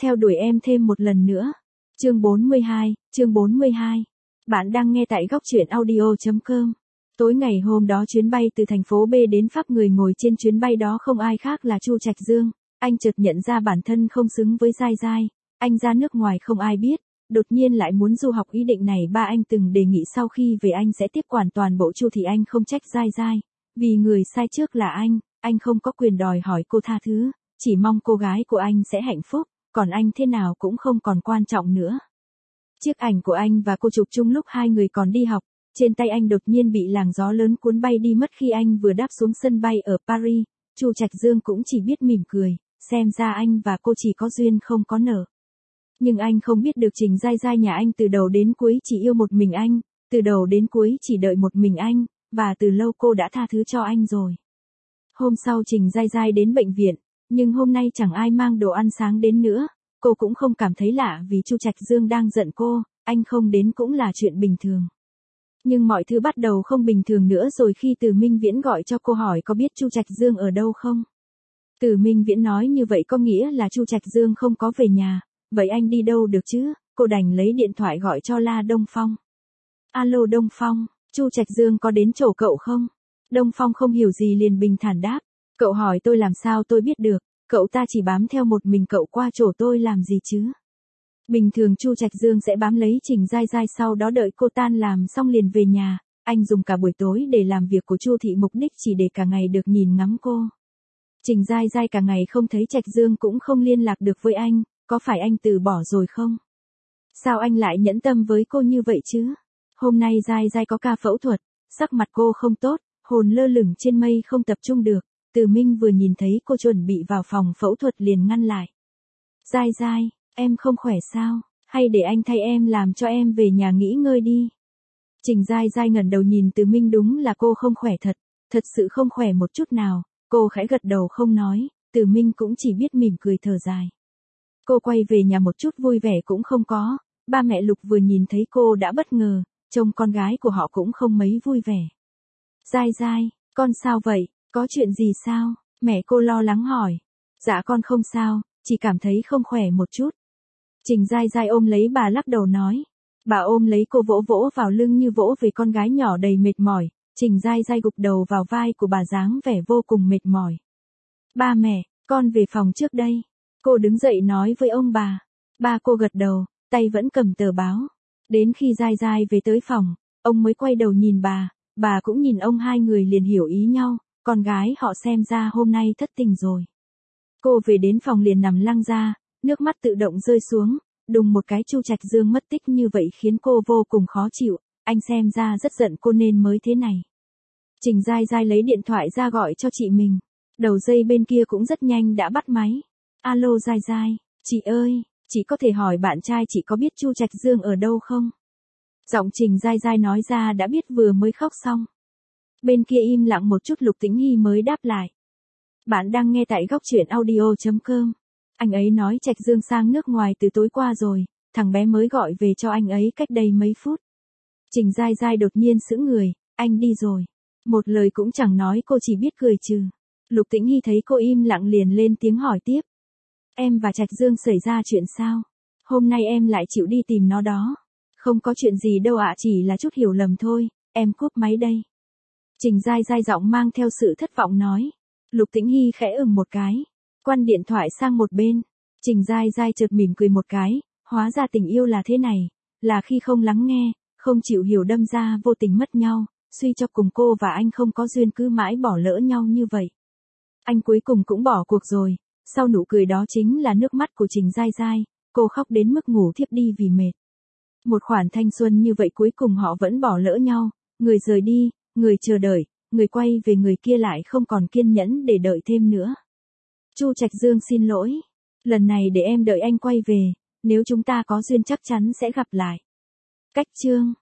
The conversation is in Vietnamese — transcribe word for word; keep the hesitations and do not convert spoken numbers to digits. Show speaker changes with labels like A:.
A: theo đuổi em thêm một lần nữa. Chương bốn mươi hai, chương bốn mươi hai. Bạn đang nghe tại góc truyện audio chấm com. Tối ngày hôm đó chuyến bay từ thành phố B đến Pháp, người ngồi trên chuyến bay đó không ai khác là Chu Trạch Dương. Anh chợt nhận ra bản thân không xứng với Giai Giai. Anh ra nước ngoài không ai biết, đột nhiên lại muốn du học, ý định này ba anh từng đề nghị sau khi về anh sẽ tiếp quản toàn bộ Chu thị. Anh không trách Giai Giai, vì người sai trước là anh, anh không có quyền đòi hỏi cô tha thứ, chỉ mong cô gái của anh sẽ hạnh phúc, còn anh thế nào cũng không còn quan trọng nữa. Chiếc ảnh của anh và cô chụp chung lúc hai người còn đi học, trên tay anh đột nhiên bị làn gió lớn cuốn bay đi mất khi anh vừa đáp xuống sân bay ở Paris. Chu Trạch Dương cũng chỉ biết mỉm cười, xem ra anh và cô chỉ có duyên không có nợ. Nhưng anh không biết được Trình Giai Giai nhà anh từ đầu đến cuối chỉ yêu một mình anh, từ đầu đến cuối chỉ đợi một mình anh, và từ lâu cô đã tha thứ cho anh rồi. Hôm sau Trình Giai Giai đến bệnh viện, nhưng hôm nay chẳng ai mang đồ ăn sáng đến nữa. Cô cũng không cảm thấy lạ vì Chu Trạch Dương đang giận cô, anh không đến cũng là chuyện bình thường. Nhưng mọi thứ bắt đầu không bình thường nữa rồi khi Từ Minh Viễn gọi cho cô hỏi có biết Chu Trạch Dương ở đâu không. Từ Minh Viễn nói như vậy có nghĩa là Chu Trạch Dương không có về nhà, vậy anh đi đâu được chứ? Cô đành lấy điện thoại gọi cho La Đông Phong. Alo Đông Phong, Chu Trạch Dương có đến chỗ cậu không? Đông Phong không hiểu gì liền bình thản đáp, cậu hỏi tôi làm sao tôi biết được, cậu ta chỉ bám theo một mình cậu qua chỗ tôi làm gì chứ? Bình thường Chu Trạch Dương sẽ bám lấy Trình Giai Giai, sau đó đợi cô tan làm xong liền về nhà, anh dùng cả buổi tối để làm việc của Chu thị, mục đích chỉ để cả ngày được nhìn ngắm cô. Trình Giai Giai cả ngày không thấy Trạch Dương cũng không liên lạc được với anh, có phải anh từ bỏ rồi không? Sao anh lại nhẫn tâm với cô như vậy chứ? Hôm nay Giai Giai có ca phẫu thuật, sắc mặt cô không tốt, hồn lơ lửng trên mây không tập trung được. Từ Minh vừa nhìn thấy cô chuẩn bị vào phòng phẫu thuật liền ngăn lại. Giai Giai, em không khỏe sao? Hay để anh thay em làm cho em về nhà nghỉ ngơi đi. Trình Giai Giai ngẩng đầu nhìn Từ Minh, đúng là cô không khỏe thật, thật sự không khỏe một chút nào. Cô khẽ gật đầu không nói, Từ Minh cũng chỉ biết mỉm cười thở dài. Cô quay về nhà một chút vui vẻ cũng không có, ba mẹ Lục vừa nhìn thấy cô đã bất ngờ, trông con gái của họ cũng không mấy vui vẻ. Giai Giai, con sao vậy? Có chuyện gì sao? Mẹ cô lo lắng hỏi. Dạ con không sao, chỉ cảm thấy không khỏe một chút. Trình Giai Giai ôm lấy bà lắc đầu nói. Bà ôm lấy cô vỗ vỗ vào lưng như vỗ về con gái nhỏ đầy mệt mỏi. Trình Giai Giai gục đầu vào vai của bà dáng vẻ vô cùng mệt mỏi. Ba mẹ, con về phòng trước đây. Cô đứng dậy nói với ông bà. Ba cô gật đầu, tay vẫn cầm tờ báo. Đến khi Giai Giai về tới phòng, ông mới quay đầu nhìn bà, bà cũng nhìn ông, hai người liền hiểu ý nhau. Con gái họ xem ra hôm nay thất tình rồi. Cô về đến phòng liền nằm lăn ra, nước mắt tự động rơi xuống, đùng một cái Chu Trạch Dương mất tích như vậy khiến cô vô cùng khó chịu, anh xem ra rất giận cô nên mới thế này. Trình Giai Giai lấy điện thoại ra gọi cho chị mình, đầu dây bên kia cũng rất nhanh đã bắt máy. Alo Giai Giai, chị ơi, chị có thể hỏi bạn trai chị có biết Chu Trạch Dương ở đâu không? Giọng Trình Giai Giai nói ra đã biết vừa mới khóc xong. Bên kia im lặng một chút, Lục Tĩnh Hy mới đáp lại. Bạn đang nghe tại góc truyện audio chấm com. Anh ấy nói Trạch Dương sang nước ngoài từ tối qua rồi, thằng bé mới gọi về cho anh ấy cách đây mấy phút. Trình Giai Giai đột nhiên sững người, anh đi rồi. Một lời cũng chẳng nói, cô chỉ biết cười trừ. Lục Tĩnh Hy thấy cô im lặng liền lên tiếng hỏi tiếp. Em và Trạch Dương xảy ra chuyện sao? Hôm nay em lại chịu đi tìm nó đó. Không có chuyện gì đâu ạ, chỉ là chút hiểu lầm thôi, em cúp máy đây. Trình Giai Giai giọng mang theo sự thất vọng nói. Lục Tĩnh Hy khẽ ừm một cái, quan điện thoại sang một bên. Trình Giai Giai chợt mỉm cười một cái, hóa ra tình yêu là thế này, là khi không lắng nghe, không chịu hiểu đâm ra vô tình mất nhau, suy cho cùng cô và anh không có duyên cứ mãi bỏ lỡ nhau như vậy. Anh cuối cùng cũng bỏ cuộc rồi, sau nụ cười đó chính là nước mắt của Trình Giai Giai, cô khóc đến mức ngủ thiếp đi vì mệt. Một khoảng thanh xuân như vậy cuối cùng họ vẫn bỏ lỡ nhau, người rời đi, người chờ đợi, người quay về, người kia lại không còn kiên nhẫn để đợi thêm nữa. Chu Trạch Dương xin lỗi, lần này để em đợi anh quay về, nếu chúng ta có duyên chắc chắn sẽ gặp lại. Cách chương